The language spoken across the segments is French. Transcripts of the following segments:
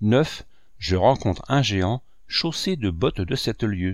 9. Je rencontre un géant chaussé de bottes de 7 lieues.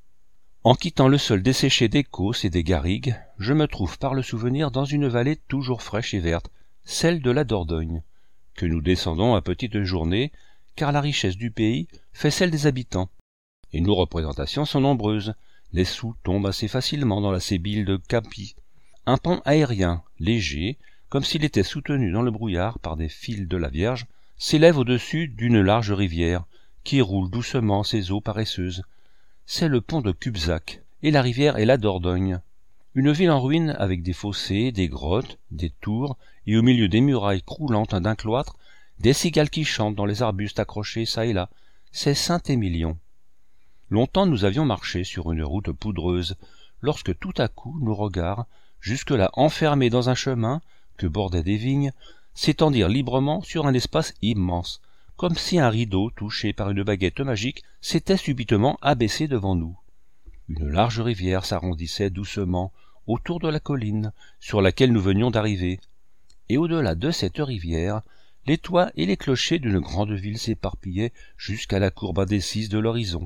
En quittant le sol desséché des causses et des garrigues, je me trouve par le souvenir dans une vallée toujours fraîche et verte, celle de la Dordogne, que nous descendons à petites journées, car la richesse du pays fait celle des habitants. Et nos représentations sont nombreuses. Les sous tombent assez facilement dans la sébile de Campy. Un pont aérien, léger, comme s'il était soutenu dans le brouillard par des fils de la Vierge, s'élève au-dessus d'une large rivière, qui roule doucement ses eaux paresseuses. C'est le pont de Cubzac, et la rivière est la Dordogne. Une ville en ruine avec des fossés, des grottes, des tours, et au milieu des murailles croulantes d'un cloître, des cigales qui chantent dans les arbustes accrochés çà et là. C'est Saint-Émilion. Longtemps nous avions marché sur une route poudreuse, lorsque tout à coup nos regards, jusque-là enfermés dans un chemin que bordaient des vignes, s'étendirent librement sur un espace immense, comme si un rideau touché par une baguette magique s'était subitement abaissé devant nous. Une large rivière s'arrondissait doucement autour de la colline sur laquelle nous venions d'arriver, et au-delà de cette rivière, les toits et les clochers d'une grande ville s'éparpillaient jusqu'à la courbe indécise de l'horizon.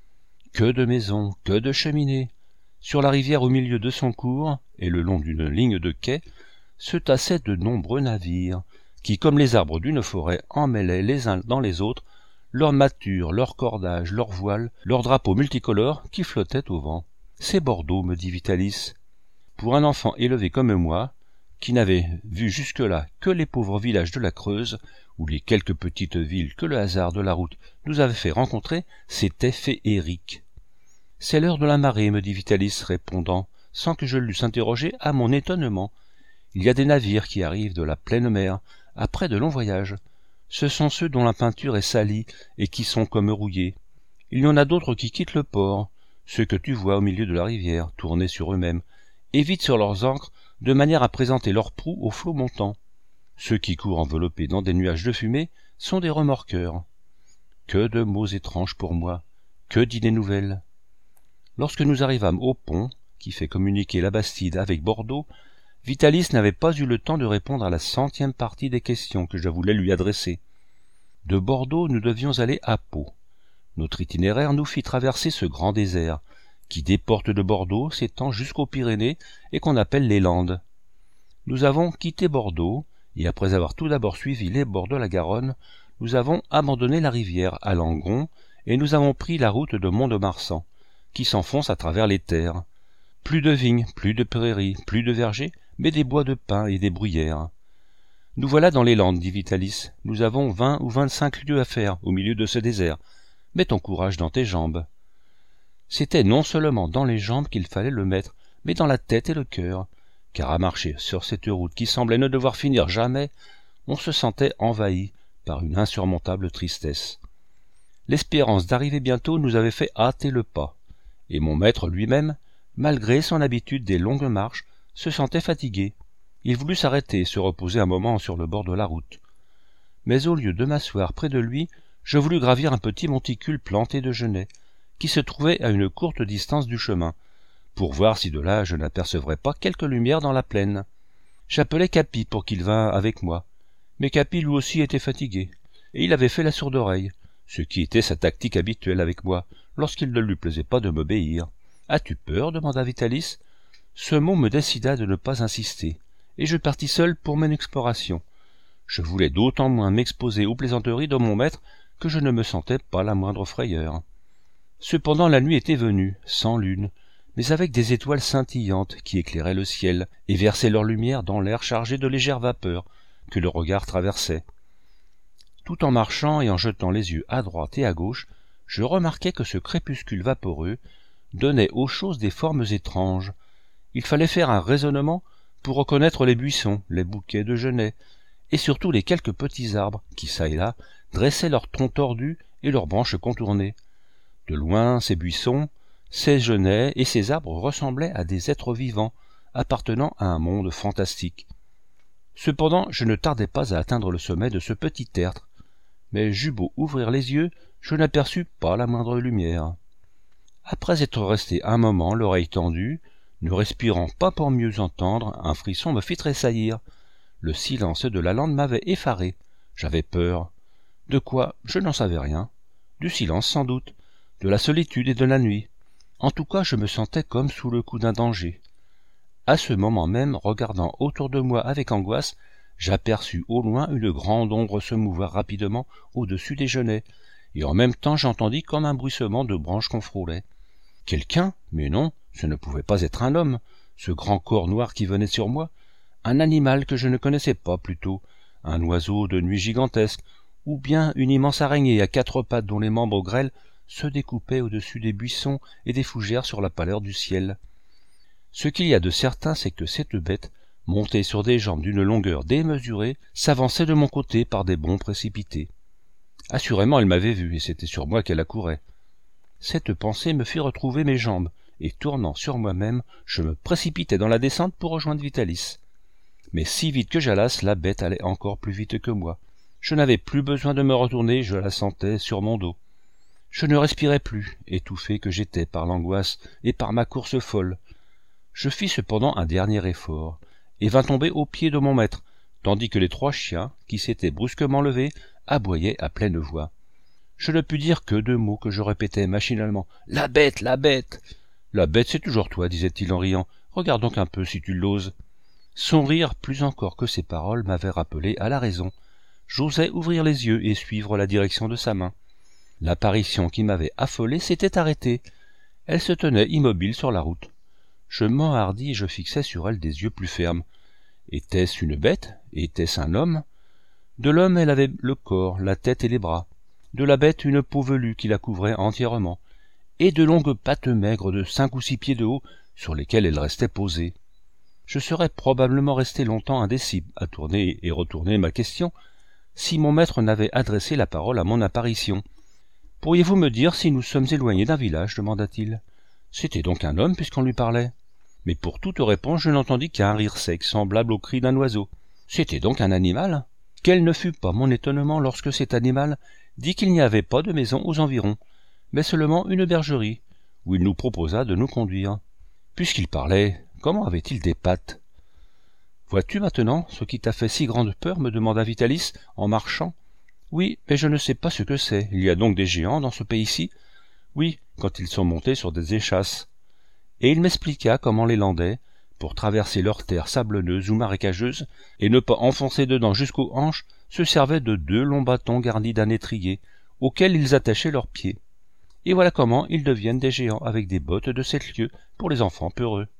Que de maisons, que de cheminées! Sur la rivière au milieu de son cours, et le long d'une ligne de quais, se tassaient de nombreux navires, qui, comme les arbres d'une forêt, emmêlaient les uns dans les autres leurs mâtures, leurs cordages, leurs voiles, leurs drapeaux multicolores qui flottaient au vent. C'est Bordeaux, me dit Vitalis. Pour un enfant élevé comme moi, qui n'avait vu jusque-là que les pauvres villages de la Creuse, ou les quelques petites villes que le hasard de la route nous avait fait rencontrer, c'était féerique. C'est l'heure de la marée, me dit Vitalis, répondant, sans que je l'eusse interrogé, à mon étonnement. Il y a des navires qui arrivent de la pleine mer, après de longs voyages. Ce sont ceux dont la peinture est salie et qui sont comme rouillés. Il y en a d'autres qui quittent le port, ceux que tu vois au milieu de la rivière, tournés sur eux-mêmes, et vite sur leurs ancres, de manière à présenter leurs proues aux flots montants. Ceux qui courent enveloppés dans des nuages de fumée sont des remorqueurs. Que de mots étranges pour moi, que d'idées nouvelles. Lorsque nous arrivâmes au pont, qui fait communiquer la Bastide avec Bordeaux, Vitalis n'avait pas eu le temps de répondre à la 100e partie des questions que je voulais lui adresser. De Bordeaux, nous devions aller à Pau. Notre itinéraire nous fit traverser ce grand désert, qui des portes de Bordeaux s'étend jusqu'aux Pyrénées et qu'on appelle les Landes. Nous avons quitté Bordeaux, et après avoir tout d'abord suivi les bords de la Garonne, nous avons abandonné la rivière à Langon, et nous avons pris la route de Mont-de-Marsan, qui s'enfonce à travers les terres. Plus de vignes, plus de prairies, plus de vergers, mais des bois de pins et des bruyères. Nous voilà dans les Landes, dit Vitalis. Nous avons 20 ou 25 lieues à faire au milieu de ce désert. Mets ton courage dans tes jambes. C'était non seulement dans les jambes qu'il fallait le mettre, mais dans la tête et le cœur, car à marcher sur cette route qui semblait ne devoir finir jamais, on se sentait envahi par une insurmontable tristesse. L'espérance d'arriver bientôt nous avait fait hâter le pas, et mon maître lui-même, malgré son habitude des longues marches, se sentait fatigué. Il voulut s'arrêter et se reposer un moment sur le bord de la route. Mais au lieu de m'asseoir près de lui, je voulus gravir un petit monticule planté de genêts, qui se trouvait à une courte distance du chemin, pour voir si de là je n'apercevrais pas quelque lumière dans la plaine. J'appelai Capi pour qu'il vînt avec moi, mais Capi lui aussi était fatigué, et il avait fait la sourde oreille, ce qui était sa tactique habituelle avec moi, lorsqu'il ne lui plaisait pas de m'obéir. « As-tu peur » demanda Vitalis. Ce mot me décida de ne pas insister, et je partis seul pour mon exploration. Je voulais d'autant moins m'exposer aux plaisanteries de mon maître que je ne me sentais pas la moindre frayeur. Cependant la nuit était venue, sans lune, mais avec des étoiles scintillantes qui éclairaient le ciel et versaient leur lumière dans l'air chargé de légères vapeurs que le regard traversait. Tout en marchant et en jetant les yeux à droite et à gauche, je remarquai que ce crépuscule vaporeux donnait aux choses des formes étranges. Il fallait faire un raisonnement pour reconnaître les buissons, les bouquets de genêts, et surtout les quelques petits arbres qui, çà et là, dressaient leurs troncs tordus et leurs branches contournées. De loin, ces buissons, ces genêts et ces arbres ressemblaient à des êtres vivants, appartenant à un monde fantastique. Cependant, je ne tardai pas à atteindre le sommet de ce petit tertre, mais j'eus beau ouvrir les yeux, je n'aperçus pas la moindre lumière. Après être resté un moment l'oreille tendue, ne respirant pas pour mieux entendre, un frisson me fit tressaillir. Le silence de la lande m'avait effaré. J'avais peur. De quoi? Je n'en savais rien. Du silence sans doute, de la solitude et de la nuit. En tout cas, je me sentais comme sous le coup d'un danger. À ce moment même, regardant autour de moi avec angoisse, j'aperçus au loin une grande ombre se mouvoir rapidement au-dessus des genêts, et en même temps j'entendis comme un bruissement de branches qu'on frôlait. Quelqu'un? Mais non, ce ne pouvait pas être un homme, ce grand corps noir qui venait sur moi. Un animal que je ne connaissais pas plutôt, un oiseau de nuit gigantesque, ou bien une immense araignée à quatre pattes dont les membres grêles se découpaient au-dessus des buissons et des fougères sur la pâleur du ciel. Ce qu'il y a de certain, c'est que cette bête, montée sur des jambes d'une longueur démesurée, s'avançait de mon côté par des bonds précipités. Assurément, elle m'avait vu, et c'était sur moi qu'elle accourait. Cette pensée me fit retrouver mes jambes, et tournant sur moi-même, je me précipitai dans la descente pour rejoindre Vitalis. Mais si vite que j'allasse, la bête allait encore plus vite que moi. Je n'avais plus besoin de me retourner, je la sentais sur mon dos. Je ne respirais plus, étouffé que j'étais par l'angoisse et par ma course folle. Je fis cependant un dernier effort, et vins tomber aux pieds de mon maître, tandis que les trois chiens, qui s'étaient brusquement levés, aboyaient à pleine voix. Je ne pus dire que 2 mots que je répétais machinalement. « La bête, la bête !»« La bête, c'est toujours toi, disait-il en riant. Regarde donc un peu si tu l'oses. » Son rire, plus encore que ses paroles, m'avait rappelé à la raison. J'osais ouvrir les yeux et suivre la direction de sa main. L'apparition qui m'avait affolé s'était arrêtée. Elle se tenait immobile sur la route. Je m'enhardis et je fixai sur elle des yeux plus fermes. Était-ce une bête? Était-ce un homme? De l'homme, elle avait le corps, la tête et les bras. De la bête, une peau velue qui la couvrait entièrement, et de longues pattes maigres de 5 ou 6 pieds de haut, sur lesquelles elle restait posée. Je serais probablement resté longtemps indécis à tourner et retourner ma question, si mon maître n'avait adressé la parole à mon apparition. « Pourriez-vous me dire si nous sommes éloignés d'un village ?» demanda-t-il. C'était donc un homme puisqu'on lui parlait. Mais pour toute réponse, je n'entendis qu'un rire sec, semblable au cri d'un oiseau. C'était donc un animal? Quel ne fut pas mon étonnement lorsque cet animal dit qu'il n'y avait pas de maison aux environs, mais seulement une bergerie, où il nous proposa de nous conduire. Puisqu'il parlait, comment avait-il des pattes? « Vois-tu maintenant ce qui t'a fait si grande peur ?» me demanda Vitalis, en marchant. « Oui, mais je ne sais pas ce que c'est. Il y a donc des géants dans ce pays-ci ?»« Oui, quand ils sont montés sur des échasses. » Et il m'expliqua comment les Landais, pour traverser leurs terres sablonneuses ou marécageuses, et ne pas enfoncer dedans jusqu'aux hanches, se servaient de 2 longs bâtons garnis d'un étrier, auxquels ils attachaient leurs pieds. Et voilà comment ils deviennent des géants avec des bottes de 7 lieues pour les enfants peureux.